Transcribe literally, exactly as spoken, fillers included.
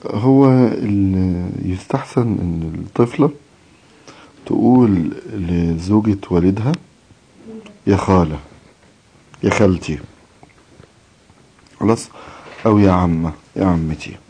هو يستحسن ان الطفلة تقول لزوجة والدها يا خالة، يا خالتي، خلاص، او يا عمة، يا عمتي.